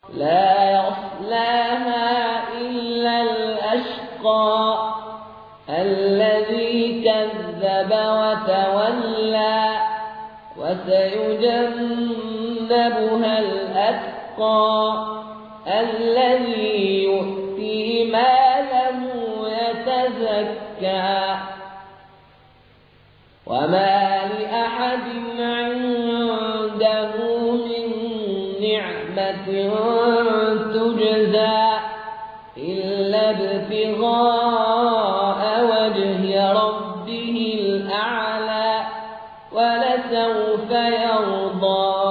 لا يصلاها إلا الأشقى الذي كذب وتولى وسيجنبها الأتقى الذي يؤتي ماله يتزكى وما لأحد عنده من نعمة تجزى إلا ابتغاء وجه ربه الأعلى ولسوف يرضى.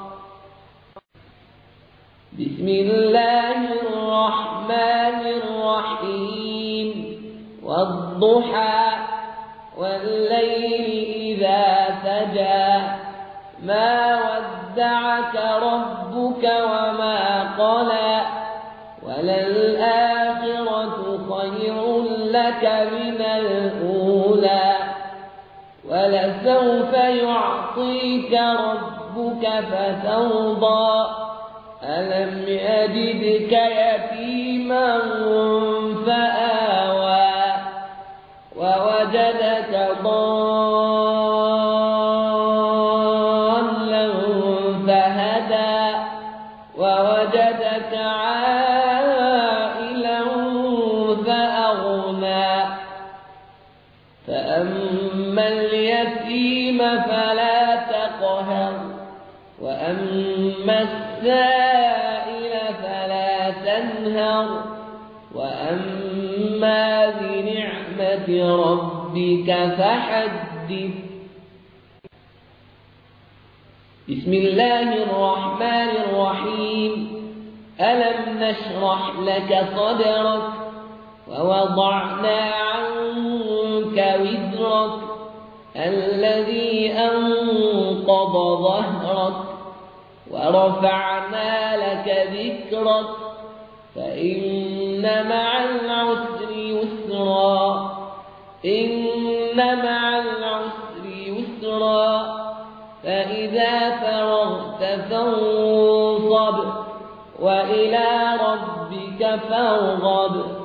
بسم الله الرحمن الرحيم والضحى والليل إذا سجى ما ودعك ربك وما قلى وللآخرة خير لك من الأولى ولسوف يعطيك ربك فترضى ألم يجدك يتيما فآوى ووجدك ضالا فهدى ووجدك عائلا فأغنى فأما اليتيم فلا تقهر وأما السائل فلا تنهر وأما بنعمة ربك فحدث. بسم الله الرحمن الرحيم ألم نشرح لك صدرك ووضعنا عنك وزرك الذي أنقض ظهرك ورفعنا لك ذكرك فإن مع العسر يسرا إن مع العسر يسرا فإذا فرغت فانصب وإلى ربك فارغب.